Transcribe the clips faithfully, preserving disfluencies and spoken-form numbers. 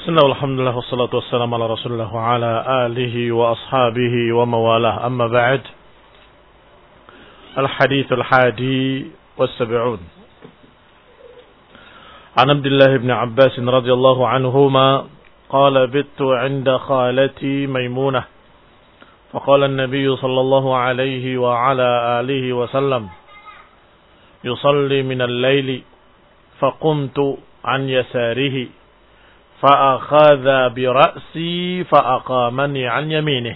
Bismillah, alhamdulillah, wassalatu wassalamu ala rasulillah wa ala alihi wa ashabihi wa mawalah, amma ba'd. Al-hadith al-hadi was-sab'un An Abdullah ibn Abbas radhiyallahu anhuma qala bittu 'inda khalati Maimunah faqala an-nabiy sallallahu alayhi wa ala alihi wa sallam yusalli min al-layli faqumtu 'an yasarihi فأخذ برأسي فأقامني عن يمينه.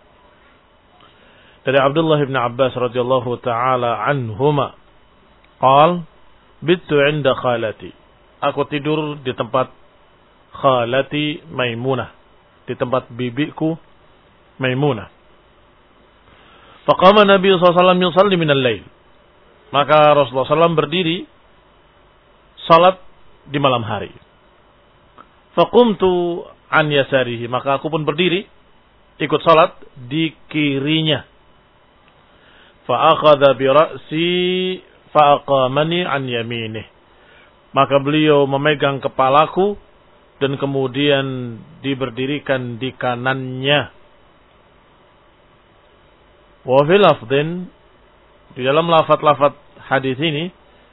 Dari Abdullah bin Abbas radhiyallahu taala anhuma, qal bittu 'inda khalati. Aku tidur di tempat khalati Maimunah, di tempat bibiku Maimunah. Faqama Nabi sallallahu alaihi wasallam yusalli min al-lail. Maka Rasulullah sallallahu alaihi wasallam berdiri salat di malam hari. Faqumtu an yasarihi, maka aku pun berdiri ikut salat di kirinya. Fa akhadha bi ra'si fa aqamani an yaminih. Maka beliau memegang kepalaku dan kemudian diberdirikan di kanannya. Wa fil lafdhin, di dalam lafaz-lafaz hadis ini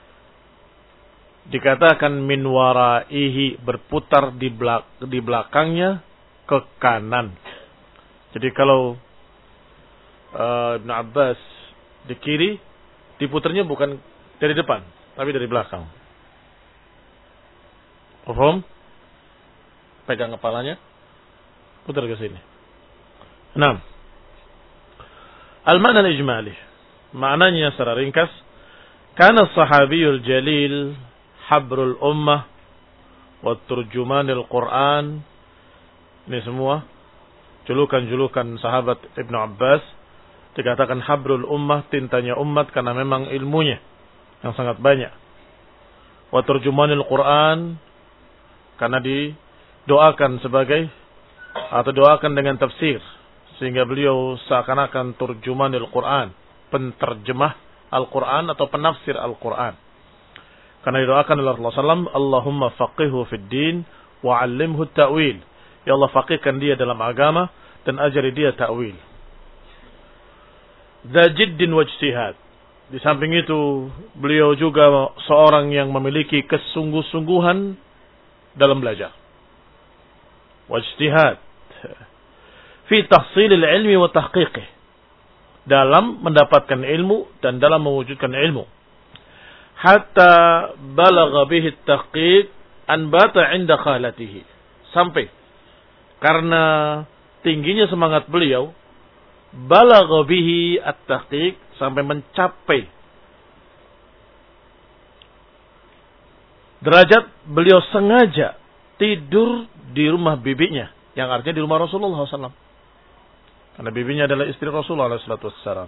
dikatakan min waraihi, berputar di belak di belakangnya ke kanan. Jadi kalau uh, Ibn Abbas di kiri, diputarnya bukan dari depan, tapi dari belakang. Paham? Pegang kepalanya, putar ke sini. Enam. Al-ma'na al-ijmali. Maknanya secara ringkas, kana as-sahabiyul jalil habrul ummah wa turjumanil Quran. Ini semua julukan-julukan sahabat Ibnu Abbas. Dikatakan habrul ummah, tintanya umat, karena memang ilmunya yang sangat banyak. Wa turjumanil Quran, karena didoakan sebagai atau doakan dengan tafsir, sehingga beliau seakan-akan turjumanil Quran, penterjemah Al-Quran atau penafsir Al-Quran. Karena didoakan oleh Rasulullah sallallahu alaihi wasallam, Allahumma faqihhu fid din wa 'allimhu at-ta'wil. Ya Allah, faqihkan dia dalam agama dan ajari dia ta'wil. Dza jiddin wa ijtihad. Di samping itu, beliau juga seorang yang memiliki kesungguh-sungguhan dalam belajar. Wa ijtihad fi tahsilil ilmi wa tahqiqih. Dalam mendapatkan ilmu dan dalam mewujudkan ilmu. Hatta balagha bihi at-tahqiq an bata 'inda khalatihi. Sampai karena tingginya semangat beliau, balagha bihi at-tahqiq, sampai mencapai derajat beliau sengaja tidur di rumah bibinya, yang artinya di rumah Rasulullah sallallahu alaihi wasallam. Karena bibinya adalah istri Rasulullah sallallahu alaihi wasallam.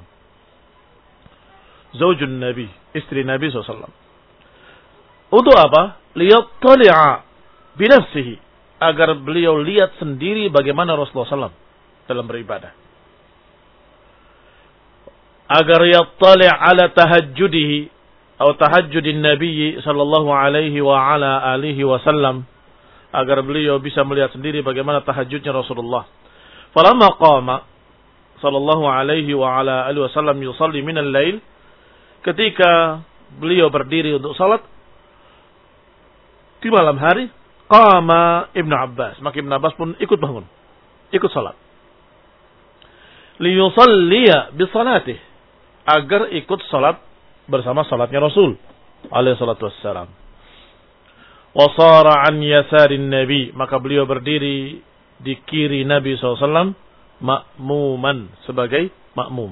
Zaujun Nabi, istri Nabi sallallahu alaihi wasallam. Untuk apa? Liyattali'a binafsihi, agar beliau lihat sendiri bagaimana Rasulullah sallallahu alaihi wasallam dalam beribadah. Agar yattali' ala tahajjudihi atau tahajjudin Nabi sallallahu alaihi wa ala alihi wasallam, agar beliau bisa melihat sendiri bagaimana tahajudnya Rasulullah. Falamma qama sallallahu alaihi wa ala alihi wasallam yusalli min al-lail, ketika beliau berdiri untuk salat di malam hari, qama Ibnu Abbas, maka Ibnu Abbas pun ikut bangun, ikut salat. Liyusalliya bi salatih, agar ikut salat bersama salatnya Rasul alaihi salatu wassalam. Wa sara an yasarin Nabi, maka beliau berdiri di kiri Nabi sallallahu alaihi wasallam ma'muman, sebagai makmum.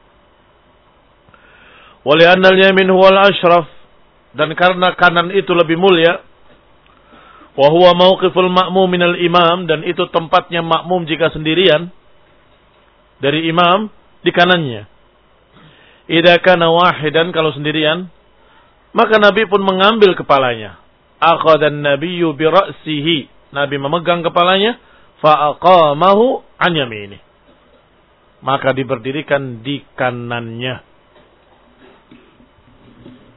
Wali'anna al-yamin huwal ashraf, dan karena kanan itu lebih mulia. Wa huwa mauqiful ma'mum minal imam, dan itu tempatnya makmum jika sendirian dari imam, di kanannya. Idza kana wahidan, kalau sendirian, maka Nabi pun mengambil kepalanya. Akhadhan nabiyyu bi ra'sihi, Nabi memegang kepalanya, fa aqamahu an yamini, maka diberdirikan di kanannya.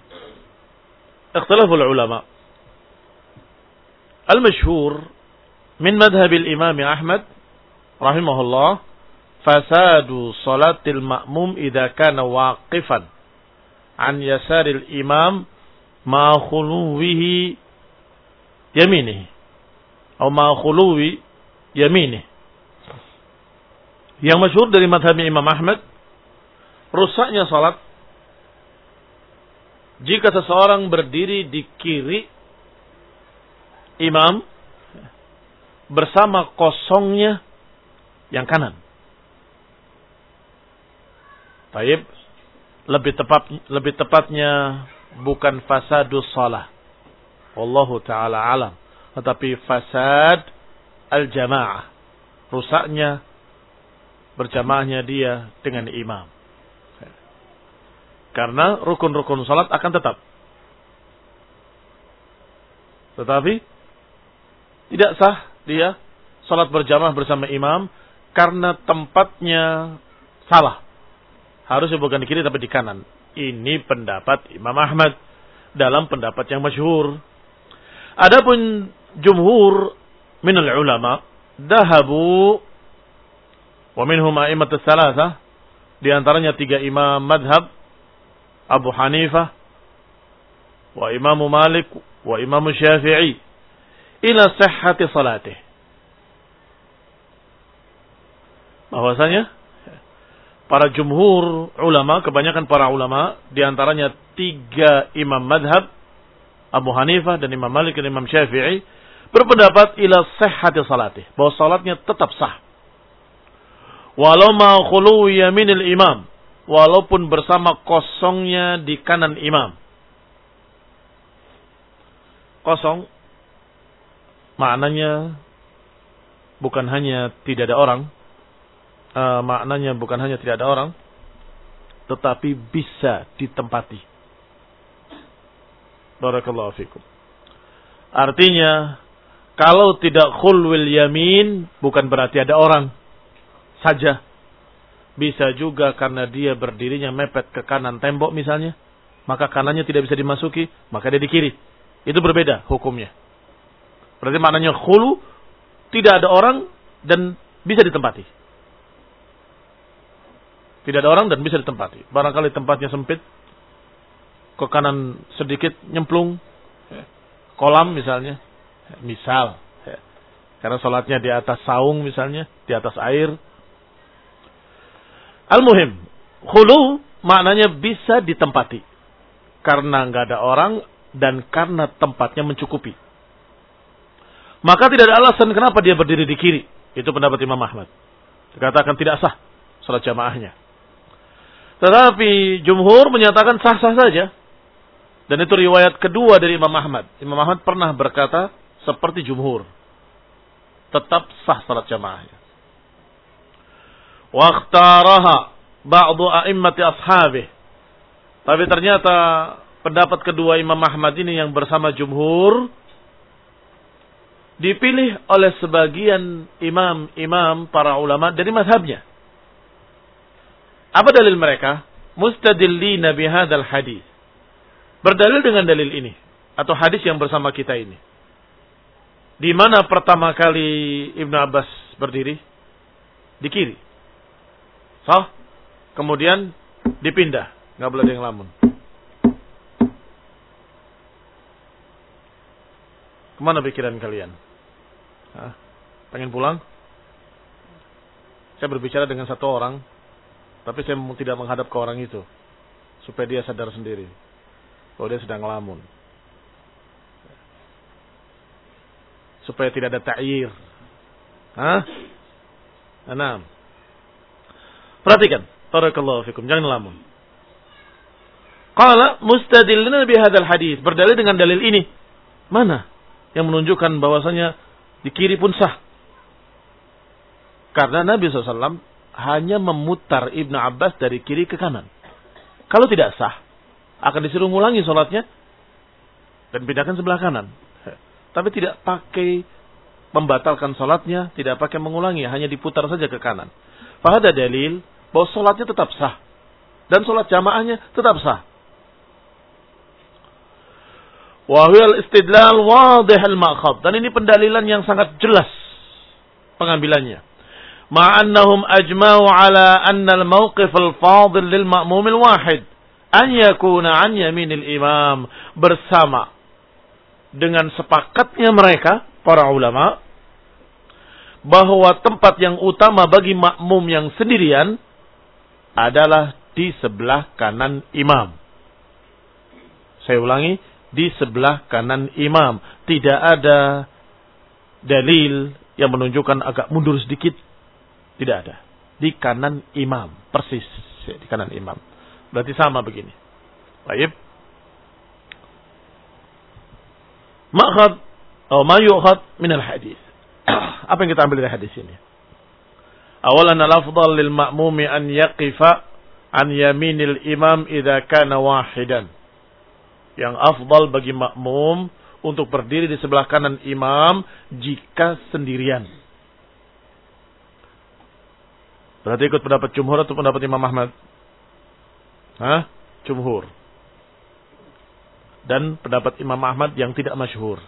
Ikhtilaful ulama. Al-masyhur min madhabil Imam Ahmad rahimahullah, fasadu salatil ma'mum idza kana waqifan an yasaril imam ma khuluwihi yaminihi atau ma khuluwi yaminihi. Yang masyhur dari madhab Imam Ahmad, rusaknya salat jika seseorang berdiri di kiri imam bersama kosongnya yang kanan. Taib, lebih tepat lebih tepatnya bukan fasadus shalah, wallahu taala alam, tetapi fasad al-jamaah, rusaknya berjamaahnya dia dengan imam. Karena rukun-rukun salat akan tetap. Tetapi tidak sah dia salat berjamaah bersama imam karena tempatnya salah. Harusnya bukan di kiri tapi di kanan. Ini pendapat Imam Ahmad dalam pendapat yang masyhur. Adapun jumhur minal ulama dahabu wa minhum a'immatus salasah, di antaranya tiga imam madhab, Abu Hanifah wa Imam Malik wa Imam Syafi'i, ila sihhati salatih. Bahwasanya para jumhur ulama, kebanyakan para ulama, di antaranya tiga imam madhab, Abu Hanifah dan Imam Malik dan Imam Syafi'i, berpendapat ila sihhati salatih, bahwa salatnya tetap sah. Walau ma khulu yaminil imam, walaupun bersama kosongnya di kanan imam. Kosong maknanya bukan hanya tidak ada orang, uh, maknanya bukan hanya tidak ada orang, tetapi bisa ditempati. Barakallahu fikum. Artinya, kalau tidak khulwil yamin, bukan berarti ada orang saja. Bisa juga karena dia berdirinya mepet ke kanan tembok misalnya, maka kanannya tidak bisa dimasuki, maka dia di kiri. Itu berbeda hukumnya. Berarti maknanya khulu, tidak ada orang dan bisa ditempati. Tidak ada orang dan bisa ditempati. Barangkali tempatnya sempit, ke kanan sedikit nyemplung, kolam misalnya, misal, karena sholatnya di atas saung misalnya, di atas air. Al-muhim, khulu maknanya bisa ditempati. Karena nggak ada orang dan karena tempatnya mencukupi. Maka tidak ada alasan kenapa dia berdiri di kiri. Itu pendapat Imam Ahmad. Dikatakan tidak sah salat jamaahnya. Tetapi jumhur menyatakan sah-sah saja. Dan itu riwayat kedua dari Imam Ahmad. Imam Ahmad pernah berkata seperti jumhur, tetap sah salat jamaahnya. Waqtaraha ba'du a'immati ashabih. Tapi ternyata pendapat kedua Imam Ahmad ini yang bersama jumhur dipilih oleh sebagian imam-imam para ulama dari mazhabnya. Apa dalil mereka? Mustadillina bihadzal hadis. Berdalil dengan dalil ini atau hadis yang bersama kita ini. Di mana pertama kali Ibnu Abbas berdiri? Di kiri. Sah, kemudian dipindah, nggak boleh ada yang lamun. Kemana pikiran kalian? Hah? Pengen pulang? Saya berbicara dengan satu orang, tapi saya tidak menghadap ke orang itu, supaya dia sadar sendiri bahwa dia sedang ngelamun, supaya tidak ada ta'yir. Hah? Enam. Perhatikan, barakallahu fikum, jangan lamun. Qala mustadillina bihadzal hadis, berdalil dengan dalil ini. Mana yang menunjukkan bahwasanya di kiri pun sah? Karena Nabi shallallahu alaihi wasallam hanya memutar Ibnu Abbas dari kiri ke kanan. Kalau tidak sah, akan disuruh ngulangi sholatnya dan pindahkan sebelah kanan. Tapi tidak pakai membatalkan sholatnya, tidak pakai mengulangi, hanya diputar saja ke kanan. Fahada dalil bahwa sholatnya tetap sah dan sholat jamaahnya tetap sah. Wa huwal istidlal wadih al-ma'khad, dan ini pendalilan yang sangat jelas pengambilannya. Ma'annahum ajma'u ala anna al-mawqif al-fadil lil ma'mum al-wahid an yakuna an yaminil imam, bersama dengan sepakatnya mereka para ulama bahwa tempat yang utama bagi makmum yang sendirian adalah di sebelah kanan imam. Saya ulangi, di sebelah kanan imam. Tidak ada dalil yang menunjukkan agak mundur sedikit. Tidak ada. Di kanan imam, persis di kanan imam. Berarti sama begini. Baik. Ma'khad atau ma yu'khad min al-hadis. Apa yang kita ambil dari hadis ini? Awalan al-afdal lil ma'mumi an yaqifa an yaminil imam idza kana wahidan. Yang afdal bagi makmum untuk berdiri di sebelah kanan imam jika sendirian. Berarti ikut pendapat jumhur atau pendapat Imam Ahmad? Hah? Jumhur. Dan pendapat Imam Ahmad yang tidak masyhur.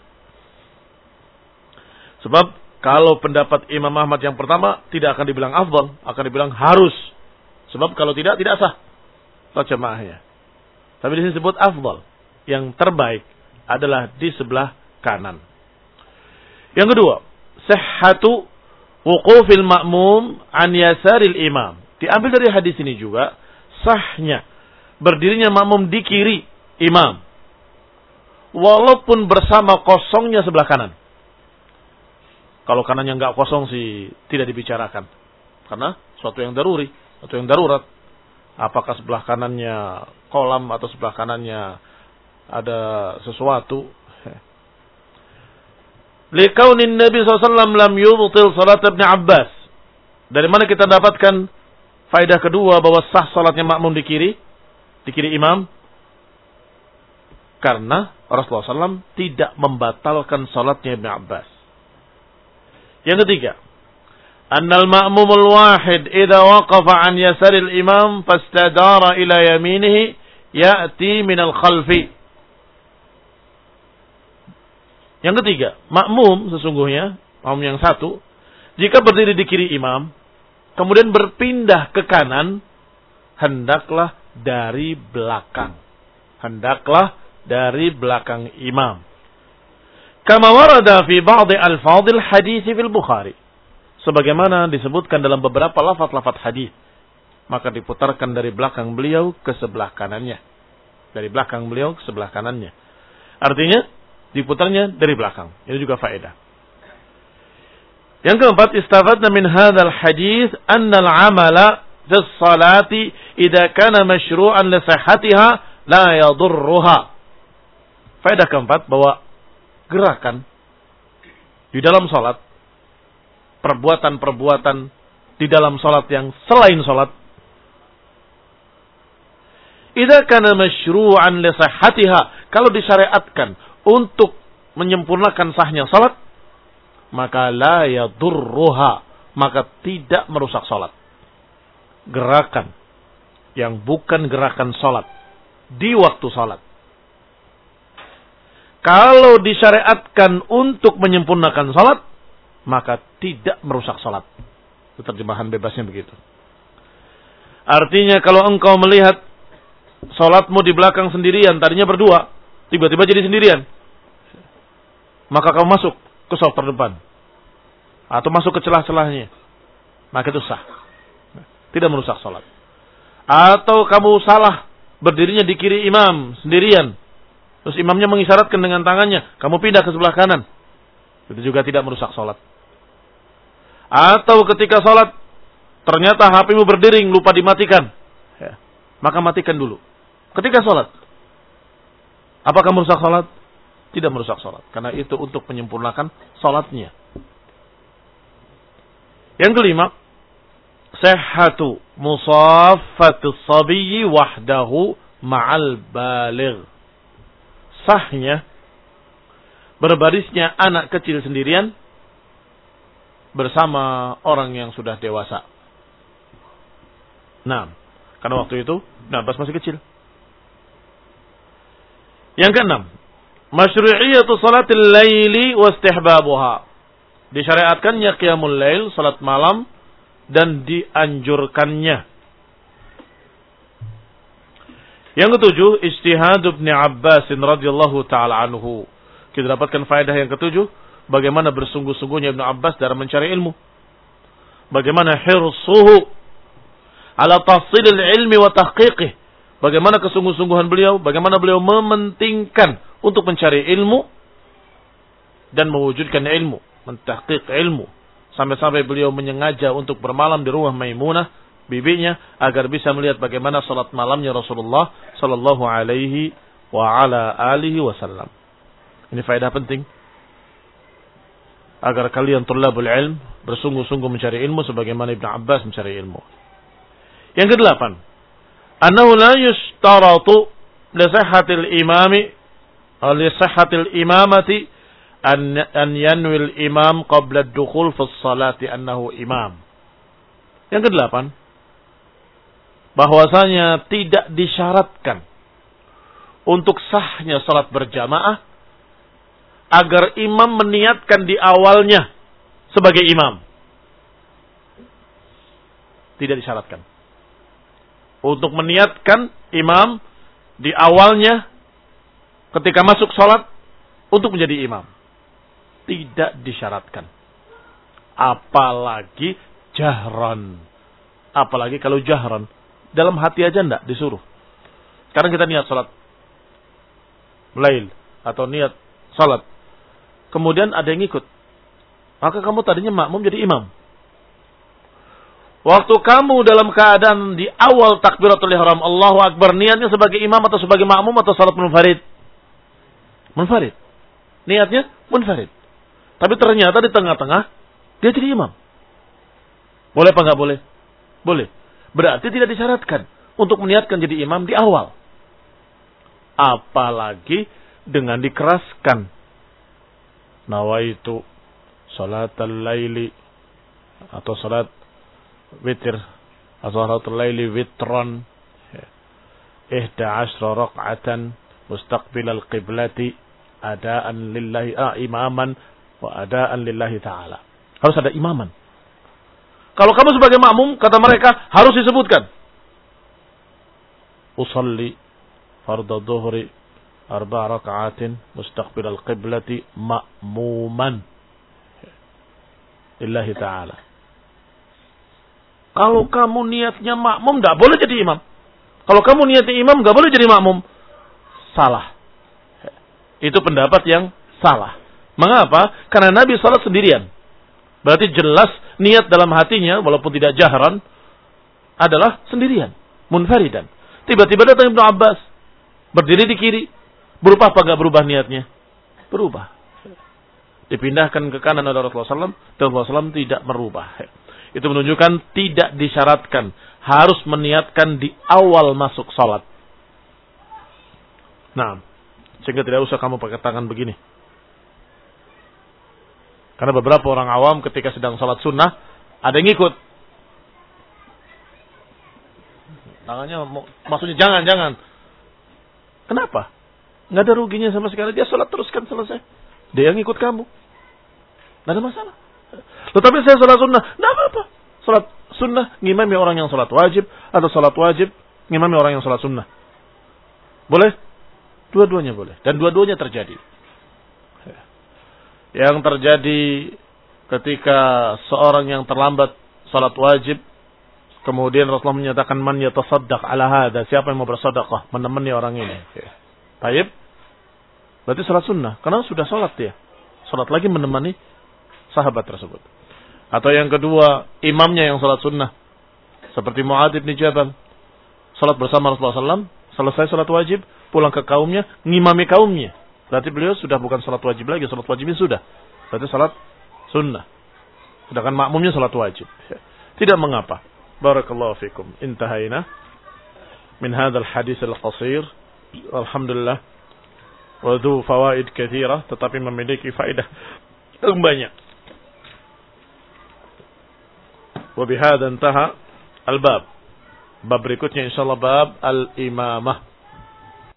Sebab kalau pendapat Imam Ahmad yang pertama tidak akan dibilang afdal, akan dibilang harus. Sebab kalau tidak, tidak sah salat jamaahnya. Tapi di sini disebut afdal. Yang terbaik adalah di sebelah kanan. Yang kedua, sihhatu wuqufil ma'mum an yasaril imam. Diambil dari hadis ini juga sahnya berdirinya makmum di kiri imam, walaupun bersama kosongnya sebelah kanan. Kalau kanannya enggak kosong sih tidak dibicarakan, karena suatu yang daruri, suatu yang darurat. Apakah sebelah kanannya kolam atau sebelah kanannya ada sesuatu? Liqaunin Nabi sallallahu alaihi wasallam lam yubtil salat Ibn Abbas. Dari mana kita dapatkan faedah kedua bahwa sah salatnya makmum di kiri, di kiri imam? Karena Rasulullah sallallahu alaihi wasallam tidak membatalkan salatnya Ibn Abbas. Yang ketiga, annal ma'mumul wahid idza waqafa an yasaril imam fastadara ila yaminihi ya'ti minal khalfi. Yang ketiga, makmum sesungguhnya, makmum yang satu, jika berdiri di kiri imam, kemudian berpindah ke kanan, hendaklah dari belakang. Hendaklah dari belakang imam. Kama warada fi ba'd al-fadil hadis fil Bukhari. Sebagaimana disebutkan dalam beberapa lafaz-lafaz hadis, maka diputarkan dari belakang beliau ke sebelah kanannya. Dari belakang beliau ke sebelah kanannya. Artinya diputarnya dari belakang. Ini juga faedah. Yang keempat, istafadna min hadzal hadis anna al-amala fi sholati idza kana masyru'an li sihhatiha la yadurruha. Faedah keempat, bahwa gerakan di dalam salat, perbuatan-perbuatan di dalam salat yang selain salat, idza kana masyru'an li sihhatiha, kalau disyariatkan untuk menyempurnakan sahnya salat, maka la yadurruha, maka tidak merusak salat. Gerakan yang bukan gerakan salat di waktu salat, kalau disyariatkan untuk menyempurnakan salat, maka tidak merusak salat. Itu terjemahan bebasnya begitu. Artinya kalau engkau melihat salatmu di belakang sendirian, tadinya berdua, tiba-tiba jadi sendirian, maka kamu masuk ke saf terdepan atau masuk ke celah-celahnya, maka itu sah, tidak merusak salat. Atau kamu salah berdirinya di kiri imam sendirian, terus imamnya mengisyaratkan dengan tangannya, kamu pindah ke sebelah kanan, itu juga tidak merusak salat. Atau ketika salat ternyata H P-mu berdering, lupa dimatikan, ya, maka matikan dulu ketika salat. Apakah merusak salat? Tidak merusak salat, karena itu untuk menyempurnakan salatnya. Yang kelima, sihhatu musaffatis sabiyyi wahdahu ma'al baligh. Sahnya berbarisnya anak kecil sendirian bersama orang yang sudah dewasa. Nah, karena waktu itu Ibn Abbas masih kecil. Yang keenam, masyru'iyatu salatil laili wa istihbabuha. Disyariatkannya qiyamul lail, salat malam, dan dianjurkannya. Yang ketujuh, ijtihad Ibnu Abbas radhiyallahu taala anhu. Kita dapatkan faedah yang ketujuh, bagaimana bersungguh-sungguhnya Ibnu Abbas dalam mencari ilmu. Bagaimana hirsuhu ala tahsilil ilmi wa tahqiqih. Bagaimana kesungguh-sungguhan beliau, bagaimana beliau mementingkan untuk mencari ilmu dan mewujudkan ilmu, mentahqiq ilmu. Sampai-sampai beliau menyengaja untuk bermalam di rumah Maimunah, bibinya, agar bisa melihat bagaimana salat malamnya Rasulullah sallallahu alaihi wa ala alihi wasallam. Ini faedah penting. Agar kalian tulabul ilm bersungguh-sungguh mencari ilmu sebagaimana Ibnu Abbas mencari ilmu. Yang kedelapan, annahu la yushtaratu li sihhatil imami aw li sihhatil imamati an an yanwi al imam qabla ad-dukhul fi as-salati annahu imam. Yang kedelapan, bahwasanya tidak disyaratkan untuk sahnya salat berjamaah agar imam meniatkan di awalnya sebagai imam. Tidak disyaratkan untuk meniatkan imam di awalnya ketika masuk salat untuk menjadi imam. Tidak disyaratkan. Apalagi jahran. Apalagi kalau jahran. Dalam hati aja enggak disuruh. Sekarang kita niat salat lail atau niat salat. Kemudian ada yang ikut. Maka kamu tadinya makmum jadi imam. Waktu kamu dalam keadaan di awal takbiratul ihram Allahu Akbar, niatnya sebagai imam atau sebagai makmum atau salat munfarid? Munfarid. Niatnya munfarid. Tapi ternyata di tengah-tengah dia jadi imam. Boleh apa enggak boleh? Boleh. Berarti tidak disyaratkan untuk meniatkan jadi imam di awal. Apalagi dengan dikeraskan. Nawaitu salatul laili atau salat witir atau salatul laili witran ihda ashra raq'atan mustaqbilal qiblati adaan lillahi ah, imaman wa adaan lillahi ta'ala. Harus ada imaman. Kalau kamu sebagai makmum, kata mereka, harus disebutkan usalli fardhu dhuhri arba' raka'atin mustaqbilal qiblati ma'muman lillahi ta'ala. Kalau kamu niatnya makmum, tidak boleh jadi imam. Kalau kamu niatnya imam, tidak boleh jadi makmum. Salah. Itu pendapat yang salah. Mengapa? Karena Nabi salat sendirian. Berarti jelas niat dalam hatinya, walaupun tidak jahran, adalah sendirian. Munfaridan. Tiba-tiba datang Ibnu Abbas. Berdiri di kiri. Berubah apa enggak berubah niatnya? Berubah. Dipindahkan ke kanan oleh Rasulullah shallallahu alaihi wasallam. Dan Rasulullah shallallahu alaihi wasallam tidak merubah. Itu menunjukkan tidak disyaratkan. Harus meniatkan di awal masuk salat. Nah, sehingga tidak usah kamu pakai tangan begini. Karena beberapa orang awam ketika sedang salat sunnah, ada yang ikut. Tangannya maksudnya jangan, jangan. Kenapa? Nggak ada ruginya sama sekali. Dia salat teruskan selesai. Dia yang ikut kamu. Nggak ada masalah. Tetapi saya salat sunnah. Nggak apa-apa. Salat sunnah ngimami orang yang salat wajib. Atau salat wajib ngimami orang yang salat sunnah. Boleh? Dua-duanya boleh. Dan dua-duanya terjadi. Yang terjadi ketika seorang yang terlambat salat wajib. Kemudian Rasulullah menyatakan man yatasaddaq ala hadha. Siapa yang mau bersedekah menemani orang ini. Baik. Berarti salat sunnah. Karena sudah salat dia. Salat lagi menemani sahabat tersebut. Atau yang kedua, imamnya yang salat sunnah. Seperti Mu'adz bin Jabal. Salat bersama Rasulullah shallallahu alaihi wasallam. Selesai salat wajib. Pulang ke kaumnya. Ngimami kaumnya. Berarti beliau sudah bukan salat wajib lagi. Salat wajibnya sudah. Berarti salat sunnah. Sedangkan makmumnya salat wajib. Tidak mengapa. Barakallahu fikum. Intahaina min hadzal hadis al-qasir. Alhamdulillah. Wa dhu fawaid katsirah, tetapi memiliki faedah yang banyak. Wa bihadza intaha al-bab. Bab berikutnya insyaallah bab al-imamah.